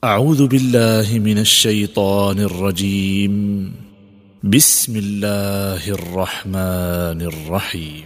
أعوذ بالله من الشيطان الرجيم. بسم الله الرحمن الرحيم.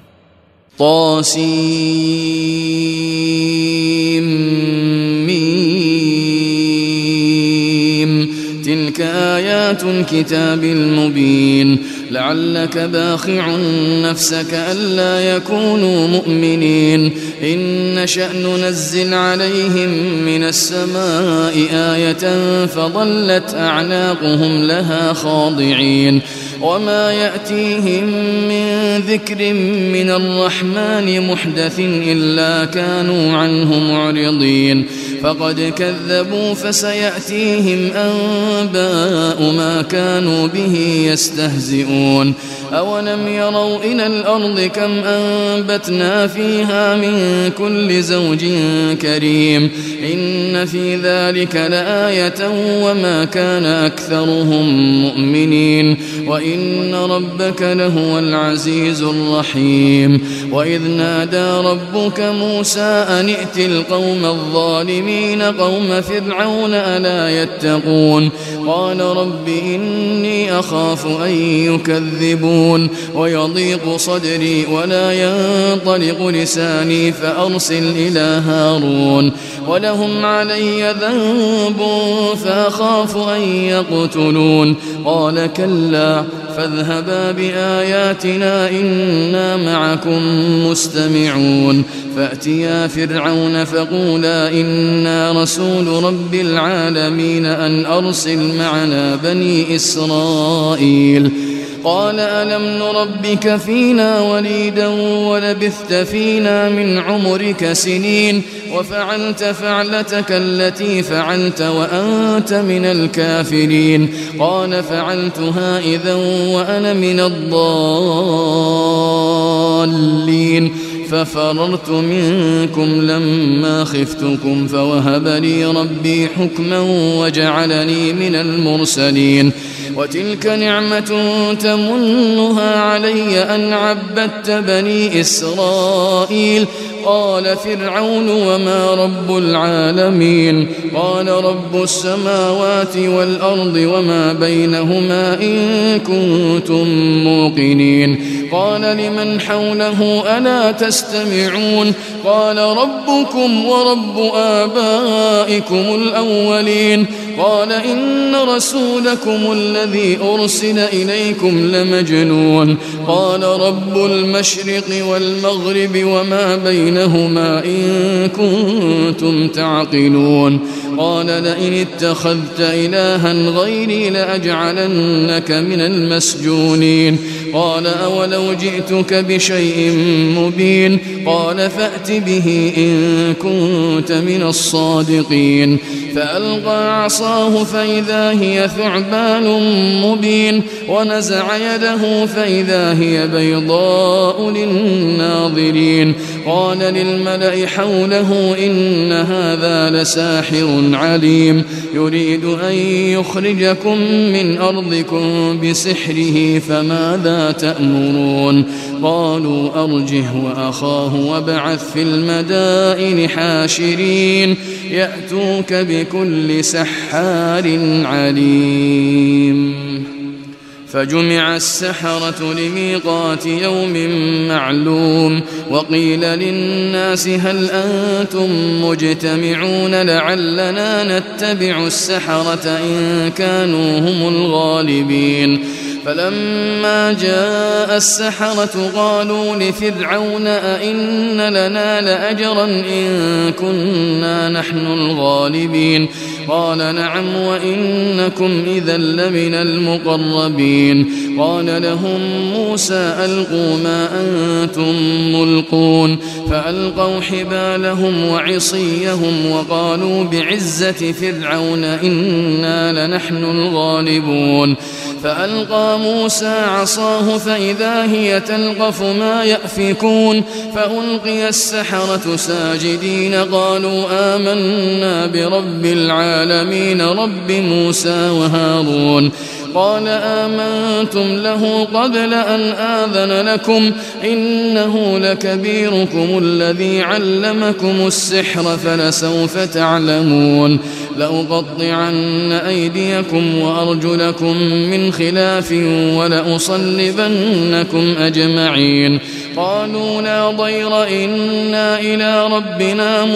طاسيم تلك آيات الكتاب المبين لعلك باخع نفسك ألا يكونوا مؤمنين إن نشأ ننزل عليهم من السماء آية فظلت أعناقهم لها خاضعين وما يأتيهم من ذكر من الرحمن محدث إلا كانوا عنه معرضين فقد كذبوا فسيأتيهم أنباء ما كانوا به يستهزئون أولم يروا إلى الأرض كم أنبتنا فيها من كل زوج كريم إن في ذلك لآية وما كان أكثرهم مؤمنين وإن ربك لهو العزيز الرحيم وإذ نادى ربك موسى أن ائت القوم الظالمين قوم فرعون ألا يتقون قال رب إني أخاف أن يكذبون ويضيق صدري ولا ينطلق لساني فأرسل إلى هارون ولهم علي ذنب فأخاف أن يقتلون قال كلا فاذهبا بآياتنا إنا معكم مستمعون فأتيا فرعون فقولا إنا رسول رب العالمين أن أرسل معنا بني إسرائيل قال ألم نربك فينا وليدا ولبثت فينا من عمرك سنين وفعلت فعلتك التي فعلت وأنت من الكافرين قال فعلتها إذا وأنا من الضالين ففررت منكم لما خفتكم فوهب لي ربي حكما وجعلني من المرسلين وتلك نعمة تمنها علي أن عبدت بني إسرائيل قال فرعون وما رب العالمين قال رب السماوات والأرض وما بينهما إن كنتم موقنين قال لمن حوله ألا تستمعون قال ربكم ورب آبائكم الأولين قال إن رسولكم الذي أرسل إليكم لمجنون قال رب المشرق والمغرب وما بينهما إن كنتم تعقلون قال لئن اتخذت إلها غيري لأجعلنك من المسجونين قال أولو جئتك بشيء مبين قال فأت به إن كنت من الصادقين فألقى عصاه فإذا هي ثعبان مبين ونزع يده فإذا هي بيضاء للناظرين قال للملأ حوله إن هذا لساحر عليم يريد أن يخرجكم من أرضكم بسحره فماذا تأمرون قالوا أرجه وأخاه وابعث في المدائن حاشرين يأتوك بكل سحار عليم فجمع السحرة لميقات يوم معلوم وقيل للناس هل أنتم مجتمعون لعلنا نتبع السحرة إن كانوا هم الغالبين فلما جاء السحرة قالوا لفرعون أئن لنا لأجرا إن كنا نحن الغالبين قال نعم وإنكم إذا لمن المقربين قال لهم موسى ألقوا ما أنتم ملقون فألقوا حبالهم وعصيهم وقالوا بعزة فرعون إنا لنحن الغالبون فألقى موسى عصاه فإذا هي تلقف ما يأفكون فألقي السحرة ساجدين قالوا آمنا برب العالمين رب موسى وهارون قال آمنتم له قبل أن آذن لكم إنه لكبيركم الذي علمكم السحر فلسوف تعلمون لأقطعن أيديكم وأرجلكم من خلاف ولأصلبنكم أجمعين قالوا لا ضير إنا إلى ربنا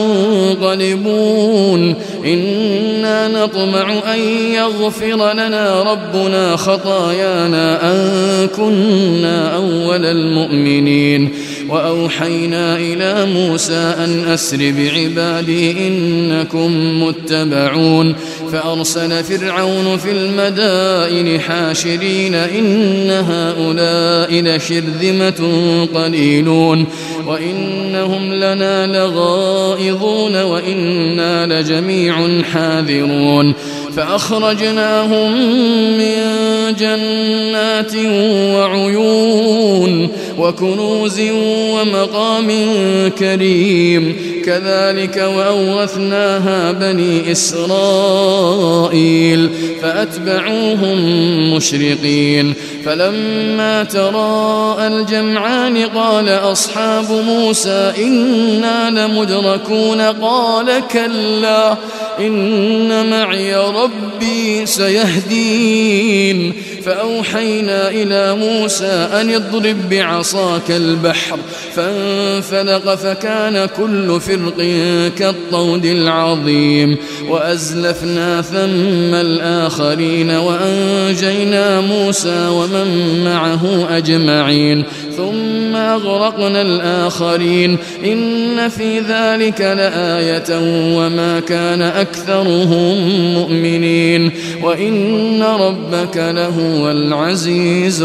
منقلبون إنا نطمع أن يغفر لنا ربنا خطايانا أن كنا أول المؤمنين وأوحينا إلى موسى أن أسر بعبادي إنكم متبعون فأرسل فرعون في المدائن حاشرين إن هؤلاء لشرذمة قليلون وإنهم لنا لغائظون وإنا لجميع حاذرون فأخرجناهم من جنات وعيون وكنوز ومقام كريم كذلك وأورثناها بني إسرائيل فأتبعوهم مشرقين فلما تراءى الجمعان قال أصحاب موسى إنا لمدركون قال كلا إن معي ربي سيهدين فأوحينا إلى موسى أن اضرب بعصاك البحر فانفلق فكان كل فرق كالطود العظيم وأزلفنا ثم الآخرين وأنجينا موسى ومن معه أجمعين ثم أغرقنا الآخرين إن في ذلك لآية وما كان أكثرهم مؤمنين وإن ربك لهو العزيز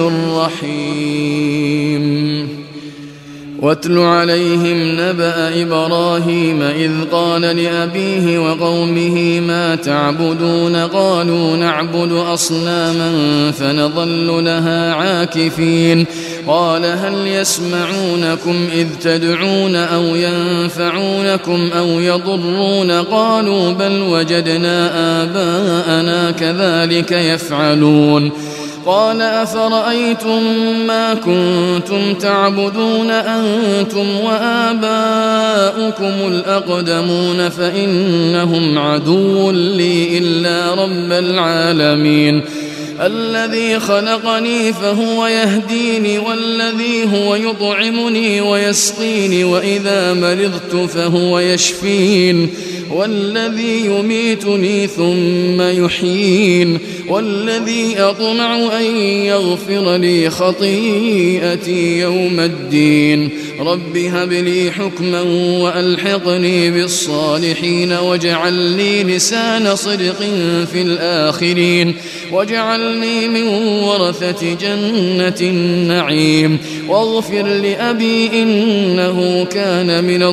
الرحيم واتل عليهم نبأ إبراهيم إذ قال لأبيه وقومه ما تعبدون قالوا نعبد أصناما فنظل لها عاكفين قال هل يسمعونكم إذ تدعون أو ينفعونكم أو يضرون قالوا بل وجدنا آباءنا كذلك يفعلون قال أفرأيتم ما كنتم تعبدون أنتم وآباؤكم الأقدمون فإنهم عدو لي إلا رب العالمين الذي خلقني فهو يهديني والذي هو يطعمني ويسقيني وإذا مرضت فهو يشفين والذي يميتني ثم يحيين والذي أطمع أن يغفر لي خطيئتي يوم الدين رب هب لي حكما وألحقني بالصالحين واجعل لي لسان صدق في الآخرين واجعلني من ورثة جنة النعيم واغفر لأبي إنه كان من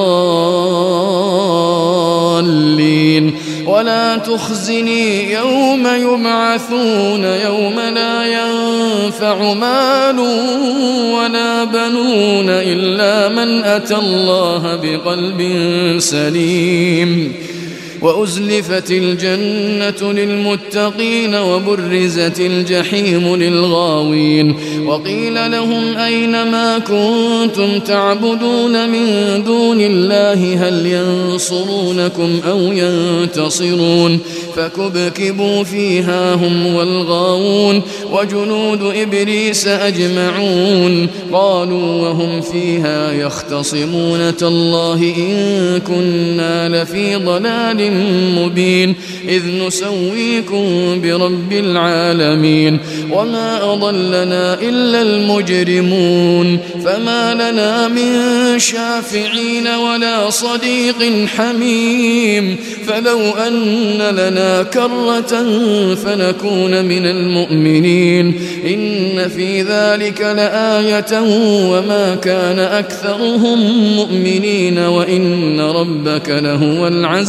الضالين ولا تخزني يوم يبعثون يوم لا ينفع مال ولا بنون إلا من أتى الله بقلب سليم وأزلفت الجنة للمتقين وبرزت الجحيم للغاوين وقيل لهم أين ما كنتم تعبدون من دون الله هل ينصرونكم أو ينتصرون فكبكبوا فيها هم والغاوون وجنود إبليس أجمعون قالوا وهم فيها يختصمون تالله إن كنا لفي ضلال مبين إذ نسويكم برب العالمين وما أضلنا إلا المجرمون فما لنا من شافعين ولا صديق حميم فلو أن لنا كرة فنكون من المؤمنين إن في ذلك لآية وما كان أكثرهم مؤمنين وإن ربك لهو العزيز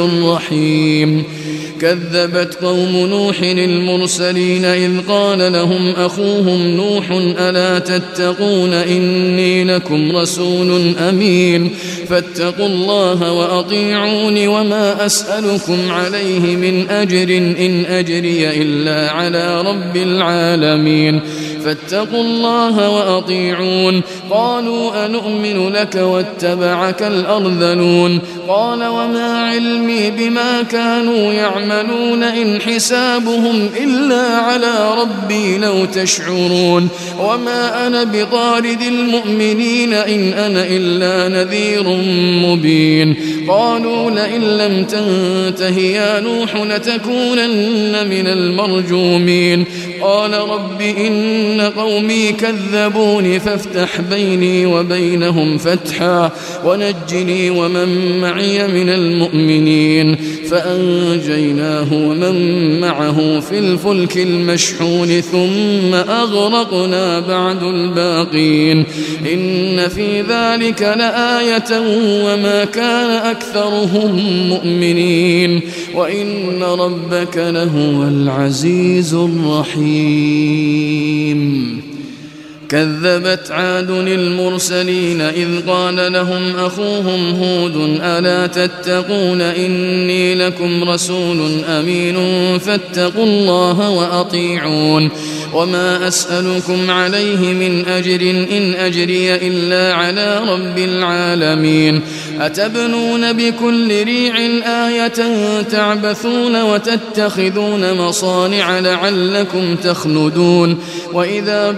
رحيم. كذبت قوم نوح المرسلين إذ قال لهم أخوهم نوح ألا تتقون إني لكم رسول أمين فاتقوا الله وأطيعون وما أسألكم عليه من أجر إن أجري إلا على رب العالمين فاتقوا الله وأطيعون. قالوا أنؤمن لك واتبعك الأرذلون قال وما علمي بما كانوا يعملون إن حسابهم إلا على ربي لو تشعرون وما أنا بطارد المؤمنين إن أنا إلا نذير مبين. قالوا لئن لم تنته يا نوح لتكونن من المرجومين. قال رب إن قومي كذبوني فافتح بيني وبينهم فتحا ونجني ومن معي من المؤمنين. فأنجيناه ومن معه في الفلك المشحون ثم أغرقنا بعد الباقين. إن في ذلك لآية وما كان أكثرهم مؤمنين وإن ربك لهو العزيز الرحيم. كذبت عاد المرسلين إذ قال لهم أخوهم هود ألا تتقون إني لكم رسول أمين فاتقوا الله وأطيعون وما أسألكم عليه من أجر إن أجري إلا على رب العالمين. أتبنون بكل ريع آية تعبثون وتتخذون مصانع لعلكم تخلدون وإذا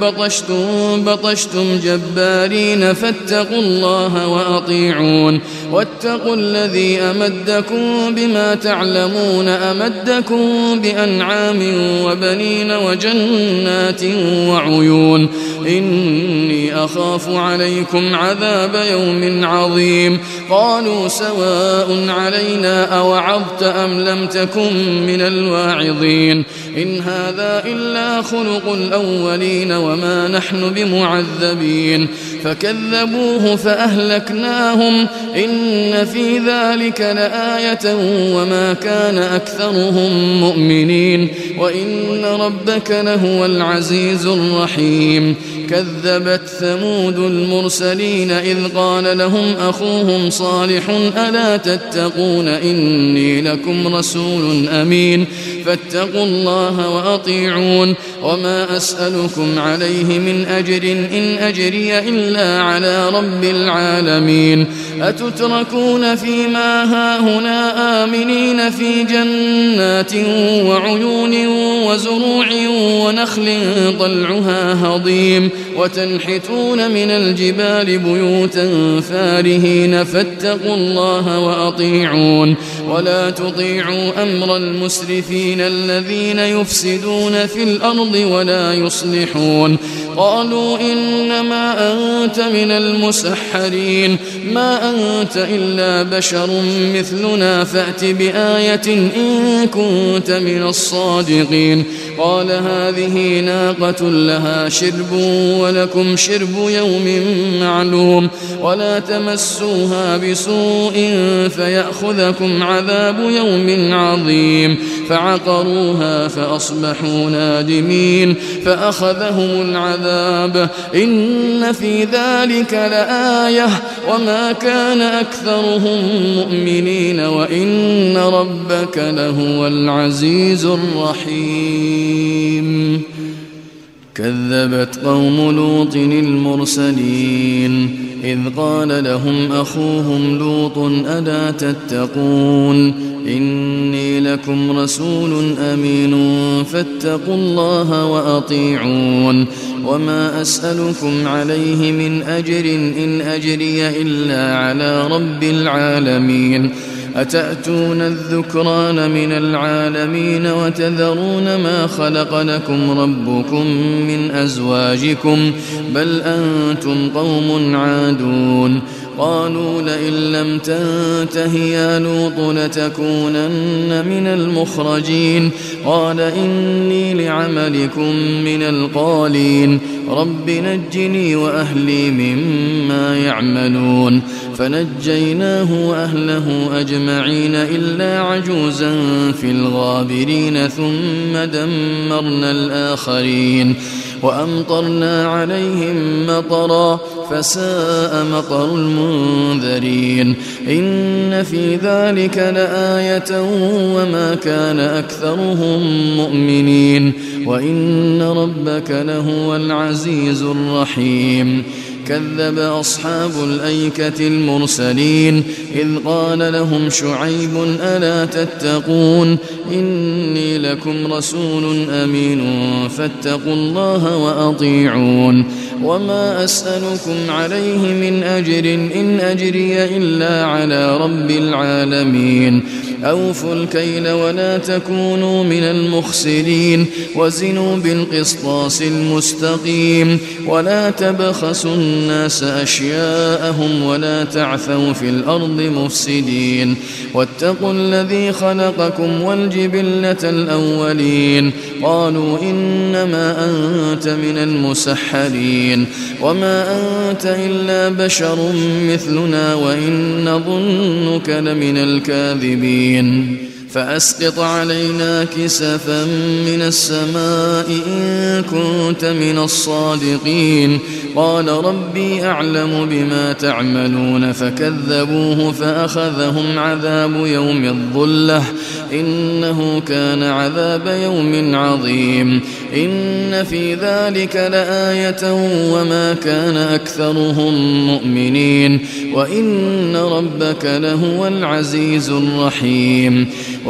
بطشتم جبارين فاتقوا الله وأطيعون واتقوا الذي أمدكم بما تعلمون أمدكم بأنعام وبنين وجنات وعيون. إني أخاف عليكم عذاب يوم عظيم. قالوا سواء علينا أوعظت أم لم تكن من الواعظين. إن هذا إلا خلق الأولين وما نحن بمعذبين. فكذبوه فأهلكناهم إن في ذلك لآية وما كان أكثرهم مؤمنين وإن ربك لهو العزيز الرحيم. كذبت ثمود المرسلين إذ قال لهم أخوهم صالح ألا تتقون إني لكم رسول أمين فاتقوا الله وأطيعون وما أسألكم عليه من أجر إن أجري إلا على رب العالمين. أتتركون فيما هاهنا آمنين في جنات وعيون وزروع ونخل طلعها هضيم وتنحتون من الجبال بيوتا فارهين فاتقوا الله وأطيعون ولا تطيعوا أمر المسرفين الذين يفسدون في الأرض ولا يصلحون. قالوا إنما أنت من المسحرين ما أنت إلا بشر مثلنا فأت بآية إن كنت من الصادقين. قال هذه ناقة لها شرب ولكم شرب يوم معلوم ولا تمسوها بسوء فيأخذكم عذاب يوم عظيم. فعقروها فأصبحوا نادمين فأخذهم العذاب إن في ذلك لآية وما كان أكثرهم مؤمنين وإن ربك لهو العزيز الرحيم. كذبت قوم لوط المرسلين إذ قال لهم أخوهم لوط ألا تتقون إني لكم رسول أمين فاتقوا الله وأطيعون وما أسألكم عليه من أجر إن أجري إلا على رب العالمين. أتأتون الذكران من العالمين وتذرون ما خلق لكم ربكم من أزواجكم بل أنتم قوم عادون. قالوا لئن لم تنته يا لوط لتكونن من المخرجين قال إني لعملكم من القالين رب نجني وأهلي مما يعملون فنجيناه وأهله أجمعين إلا عجوزا في الغابرين ثم دمرنا الآخرين وأمطرنا عليهم مطرا فساء مطر المنذرين إن في ذلك لآية وما كان أكثرهم مؤمنين وإن ربك لهو العزيز الرحيم كذب أصحاب الأيكة المرسلين إذ قال لهم شعيب ألا تتقون إني لكم رسول أمين فاتقوا الله وأطيعون وما أسألكم عليه من أجر إن أجري إلا على رب العالمين أوفوا الكيل ولا تكونوا من المخسرين وزنوا بالقسطاس المستقيم ولا تبخسوا الناس أشياءهم ولا تعثوا في الأرض مفسدين واتقوا الذي خلقكم والجبلة الأولين قالوا إنما أنت من المسحرين وما أنت إلا بشر مثلنا وإن نظنك لمن الكاذبين فأسقط علينا كسفا من السماء إن كنت من الصادقين قال ربي أعلم بما تعملون فكذبوه فأخذهم عذاب يوم الظلة إنه كان عذاب يوم عظيم إن في ذلك لآية وما كان أكثرهم مؤمنين وإن ربك لهو العزيز الرحيم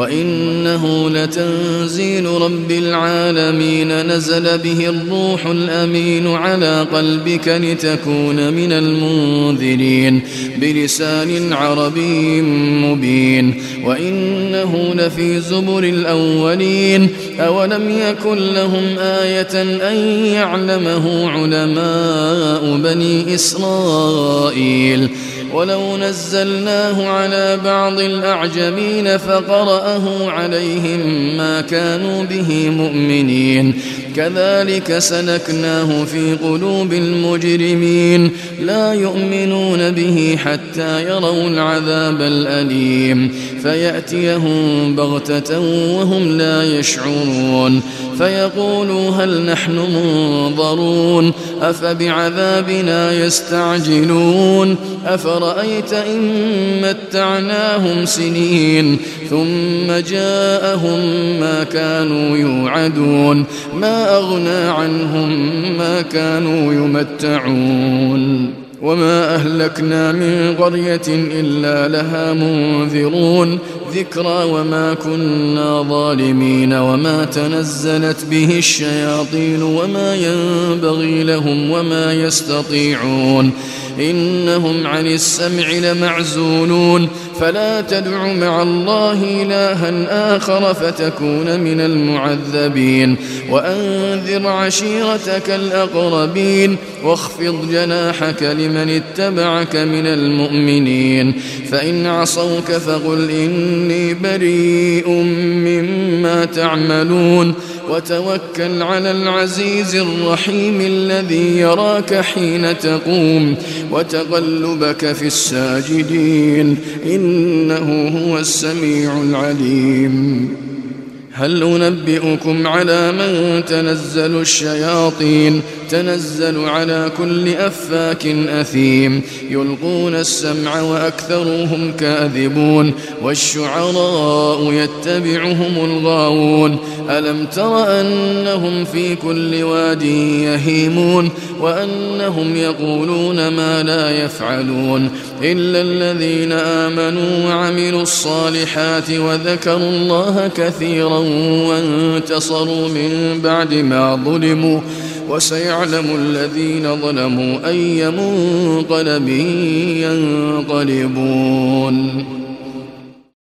وإنه لتنزيل رب العالمين نزل به الروح الأمين على قلبك لتكون من المنذرين بلسان عربي مبين وإنه لفي زبر الأولين أولم يكن لهم آية أن يعلمه علماء بني إسرائيل ولو نزلناه على بعض الأعجمين فقرأه عليهم ما كانوا به مؤمنين كذلك سلكناه في قلوب المجرمين لا يؤمنون به حتى يروا العذاب الأليم فيأتيهم بغتة وهم لا يشعرون فيقولوا هل نحن منظرون أفبعذابنا يستعجلون أفرأيت إن متعناهم سنين ثم جاءهم ما كانوا يوعدون ما أغنى عنهم ما كانوا يمتعون وما أهلكنا من قرية إلا لها منذرون ذكرى وما كنا ظالمين وما تنزلت به الشياطين وما ينبغي لهم وما يستطيعون إنهم عن السمع لمعزولون فلا تدع مع الله إلها آخر فتكون من المعذبين وأنذر عشيرتك الأقربين واخفض جناحك لمن اتبعك من المؤمنين فإن عصوك فقل إني بريء مما تعملون وتوكل على العزيز الرحيم الذي يراك حين تقوم وتقلبك في الساجدين إنه هو السميع العليم هل أنبئكم على من تنزل الشياطين تنزل على كل أفاك أثيم يلقون السمع وأكثرهم كاذبون والشعراء يتبعهم الغاوون ألم تر أنهم في كل واد يهيمون وأنهم يقولون ما لا يفعلون إلا الذين آمنوا وعملوا الصالحات وذكروا الله كثيرا وانتصروا من بعد ما ظلموا وسيعلم الذين ظلموا أي منقلب ينقلبون